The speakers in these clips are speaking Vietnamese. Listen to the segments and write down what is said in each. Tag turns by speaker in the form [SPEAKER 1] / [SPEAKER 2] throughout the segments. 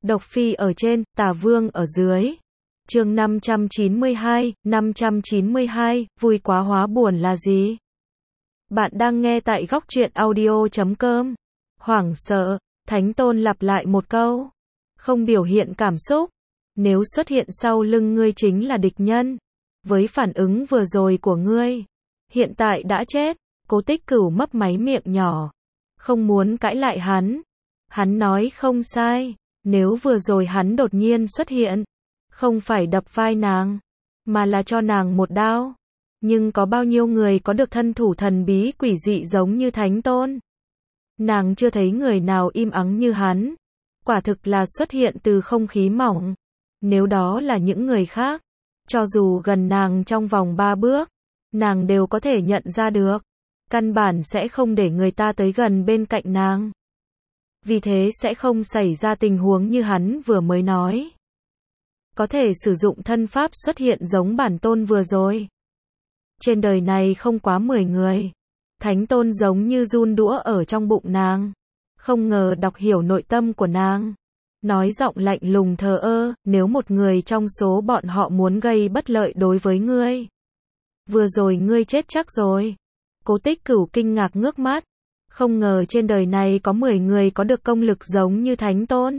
[SPEAKER 1] Độc Phi ở trên, Tả Vương ở dưới. Chương 592, vui quá hóa buồn là gì? Bạn đang nghe tại góc truyện audio.com. Hoảng sợ, Thánh Tôn lặp lại một câu. Không biểu hiện cảm xúc. Nếu xuất hiện sau lưng ngươi chính là địch nhân. Với phản ứng vừa rồi của ngươi, hiện tại đã chết. Cố Tích Cửu mấp máy miệng nhỏ. Không muốn cãi lại hắn. Hắn nói không sai. Nếu vừa rồi hắn đột nhiên xuất hiện, không phải đập vai nàng, mà là cho nàng một đao. Nhưng có bao nhiêu người có được thân thủ thần bí quỷ dị giống như Thánh Tôn? Nàng chưa thấy người nào im ắng như hắn. Quả thực là xuất hiện từ không khí mỏng. Nếu đó là những người khác, cho dù gần nàng trong vòng 3 bước, nàng đều có thể nhận ra được. Căn bản sẽ không để người ta tới gần bên cạnh nàng. Vì thế sẽ không xảy ra tình huống như hắn vừa mới nói. Có thể sử dụng thân pháp xuất hiện giống bản tôn vừa rồi. Trên đời này không quá 10 người. Thánh Tôn giống như giun đũa ở trong bụng nàng. Không ngờ đọc hiểu nội tâm của nàng. Nói giọng lạnh lùng thờ ơ, nếu một người trong số bọn họ muốn gây bất lợi đối với ngươi, vừa rồi ngươi chết chắc rồi. Cố Tích Cửu kinh ngạc ngước mắt. Không ngờ trên đời này có 10 người có được công lực giống như Thánh Tôn.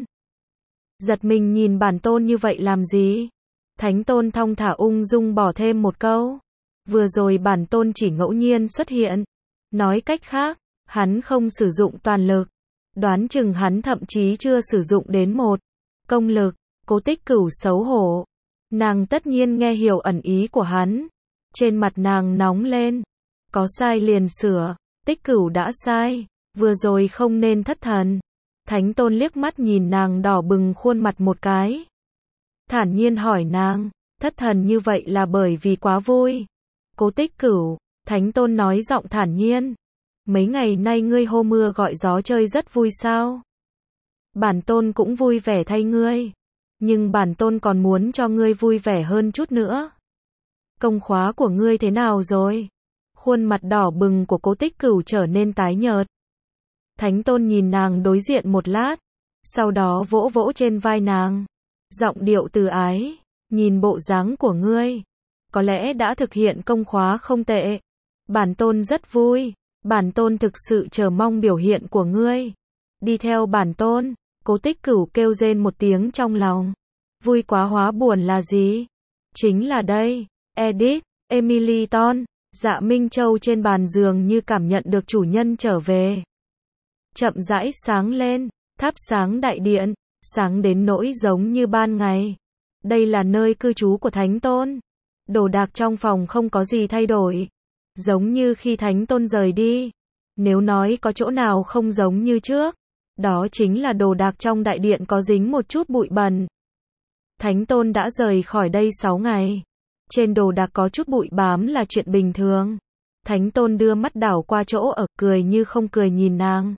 [SPEAKER 1] Giật mình nhìn bản tôn như vậy làm gì? Thánh Tôn thong thả ung dung bỏ thêm một câu. Vừa rồi bản tôn chỉ ngẫu nhiên xuất hiện. Nói cách khác, hắn không sử dụng toàn lực. Đoán chừng hắn thậm chí chưa sử dụng đến một công lực. Cố Tích Cửu xấu hổ. Nàng tất nhiên nghe hiểu ẩn ý của hắn. Trên mặt nàng nóng lên. Có sai liền sửa. Tích Cửu đã sai. Vừa rồi không nên thất thần. Thánh Tôn liếc mắt nhìn nàng đỏ bừng khuôn mặt một cái. Thản nhiên hỏi nàng, thất thần như vậy là bởi vì quá vui. Cố Tích Cửu, Thánh Tôn nói giọng thản nhiên. Mấy ngày nay ngươi hô mưa gọi gió chơi rất vui sao? Bản tôn cũng vui vẻ thay ngươi. Nhưng bản tôn còn muốn cho ngươi vui vẻ hơn chút nữa. Công khóa của ngươi thế nào rồi? Khuôn mặt đỏ bừng của Cố Tích Cửu trở nên tái nhợt. Thánh Tôn nhìn nàng đối diện một lát, sau đó vỗ vỗ trên vai nàng, giọng điệu từ ái, nhìn bộ dáng của ngươi, có lẽ đã thực hiện công khóa không tệ. Bản tôn rất vui, bản tôn thực sự chờ mong biểu hiện của ngươi. Đi theo bản tôn. Cố Tích Cửu kêu rên một tiếng trong lòng. Vui quá hóa buồn là gì? Chính là đây. Edith, Emily Ton, Dạ Minh Châu trên bàn giường như cảm nhận được chủ nhân trở về. Chậm rãi sáng lên, thắp sáng đại điện, sáng đến nỗi giống như ban ngày. Đây là nơi cư trú của Thánh Tôn. Đồ đạc trong phòng không có gì thay đổi. Giống như khi Thánh Tôn rời đi. Nếu nói có chỗ nào không giống như trước, đó chính là đồ đạc trong đại điện có dính một chút bụi bẩn. Thánh Tôn đã rời khỏi đây 6 ngày. Trên đồ đạc có chút bụi bám là chuyện bình thường. Thánh Tôn đưa mắt đảo qua chỗ ở, cười như không cười nhìn nàng.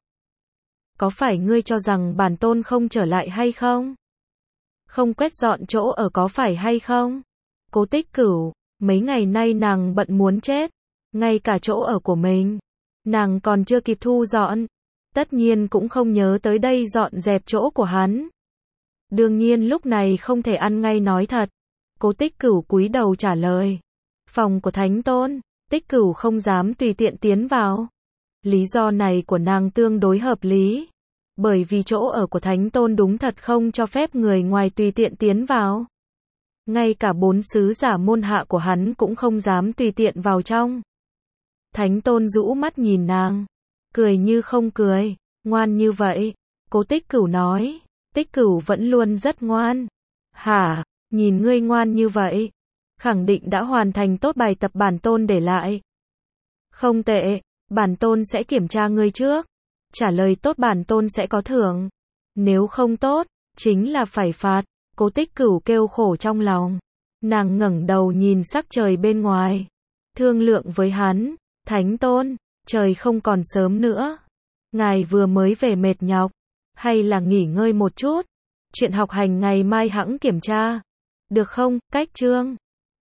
[SPEAKER 1] Có phải ngươi cho rằng bản tôn không trở lại hay không? Không quét dọn chỗ ở có phải hay không? Cố Tích Cửu, mấy ngày nay nàng bận muốn chết. Ngay cả chỗ ở của mình, nàng còn chưa kịp thu dọn. Tất nhiên cũng không nhớ tới đây dọn dẹp chỗ của hắn. Đương nhiên lúc này không thể ăn ngay nói thật. Cố Tích Cửu cúi đầu trả lời. Phòng của Thánh Tôn, Tích Cửu không dám tùy tiện tiến vào. Lý do này của nàng tương đối hợp lý. Bởi vì chỗ ở của Thánh Tôn đúng thật không cho phép người ngoài tùy tiện tiến vào. Ngay cả 4 sứ giả môn hạ của hắn cũng không dám tùy tiện vào trong. Thánh Tôn rũ mắt nhìn nàng. Cười như không cười. Ngoan như vậy. Cố Tích Cửu nói. Tích Cửu vẫn luôn rất ngoan. Hả? Nhìn ngươi ngoan như vậy. Khẳng định đã hoàn thành tốt bài tập bản tôn để lại. Không tệ. Bản tôn sẽ kiểm tra ngươi trước. Trả lời tốt bản tôn sẽ có thưởng. Nếu không tốt, chính là phải phạt. Cố Tích Cửu kêu khổ trong lòng. Nàng ngẩng đầu nhìn sắc trời bên ngoài. Thương lượng với hắn. Thánh Tôn, trời không còn sớm nữa. Ngài vừa mới về mệt nhọc. Hay là nghỉ ngơi một chút. Chuyện học hành ngày mai hẵng kiểm tra. Được không? Cách chương